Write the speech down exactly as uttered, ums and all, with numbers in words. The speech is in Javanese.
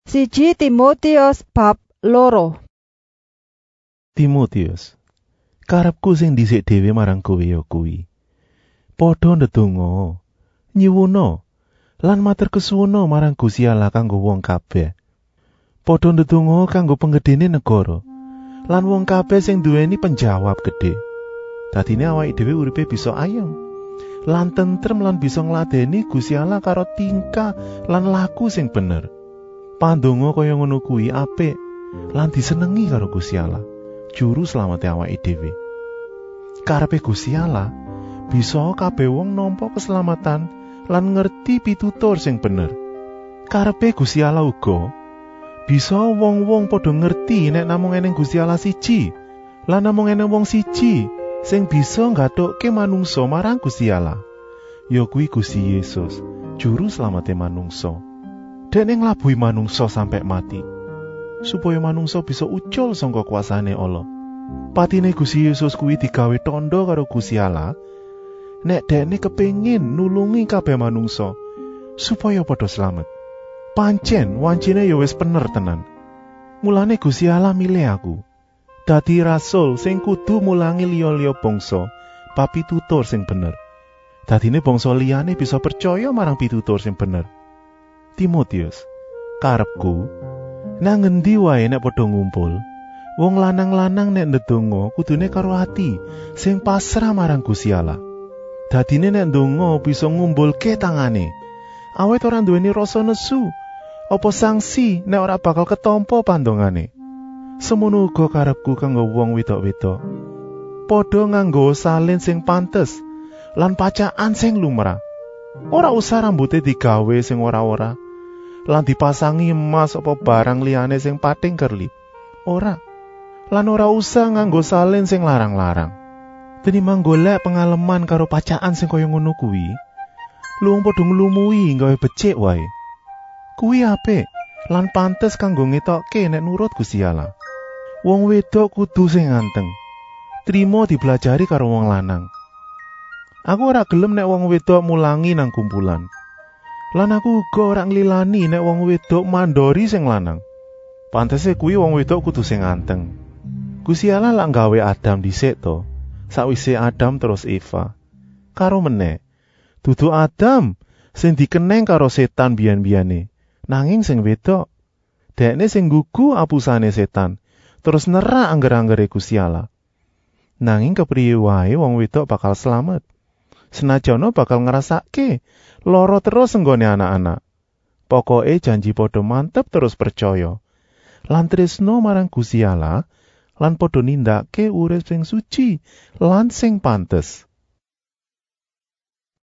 Siji Timotius bab loro. Timotius, karepku sing dhisik dhewe marang kowe ya kuwi. Padha ndedonga, nyuwuna, lan matur kesuwuna marang Gusti Allah kanggo wong kabeh. Padha ndedonga kanggo penggedene negara, lan wong kabeh sing duweni penjawab gedhe. Dadine awake dhewe uripe bisa ayem, lan tentrem lan bisa ngladeni Gusti Allah karo tingkah lan laku sing bener. Pandonga kaya ngono kuwi apik lan disenengi karo Gusti Allah, juru slamete awake dhewe. Karepe Gusti Allah bisa kabeh wong nampa keselamatan lan ngerti pitutur sing bener. Karepe Gusti Allah uga bisa wong-wong padha ngerti nek namung eneng Gusti Allah siji, lan namung eneng wong siji sing bisa nggathukke manungsa marang Gusti Allah, ya kuwi Gusti Yesus, juru slamete manungsa. Dene nglabuhi manungsa sampai mati, supaya manungsa bisa ucul saka kuasane Allah. Patine Gusti Yesus kuwi digawe tandha karo Gusti Allah, nek dene kepengin nulungi kabeh manungsa supaya padha slamet. Pancen wancine ya wis bener tenan. Mulane Gusti Allah milih aku dadi rasul sing kudu mulangi liya-liya bangsa bab pitutur sing bener. Dadine bangsa liyane bisa percaya marang pitutur sing bener. Timotius, karepku nang ngendi wae nek padha ngumpul, wong lanang-lanang nek ndedonga kudune karo ati sing pasrah marang Gusti Allah. Dadine nek ndonga bisa ngumpulke tangane, awet ora duweni rasa nesu apa sanksi nek ora bakal ketampa pandongane. Semono uga karepku kanggo wong wedok-wedok, padha nganggo salin sing pantes lan pacakan sing lumrah. Ora usah rambute digawe sing ora-ora, lan dipasangi emas apa barang liyane sing pating kerlip. Ora. Lan ora usah nganggo salin sing larang-larang. Tinimbang golek pengalaman karo pacakan sing kaya ngono kuwi, luwung padha nglumui gawe becik wae. Kuwi apik lan pantes kanggo ngetokke nek nurut Gusti Allah. Wong wedok kudu sing anteng, trima dipelajari karo wong lanang. Aku ora gelem nek wong wedok mulangi nang kumpulan. Lan aku uga ora nglilani nek wong wedok mandori sing lanang. Pantese kuwi wong wedok kudu sing anteng. Gusti Allah lak gawe Adam dhisik to. Sakwise Adam terus Eva. Karo meneh, dudu Adam sing dikeneng karo setan biyen-biyene, nanging sing wedok. Dekne sing gugu apusane setan, terus nerak angger-anggere Gusti Allah. Nanging kepriye wae wong wedok bakal slamet. Senajana bakal ngrasake lara terus enggone anak-anak. Pokoke janji padha mantep terus percaya lan tresno marang Gusti Allah lan padha nindakake urip sing suci lan sing pantes.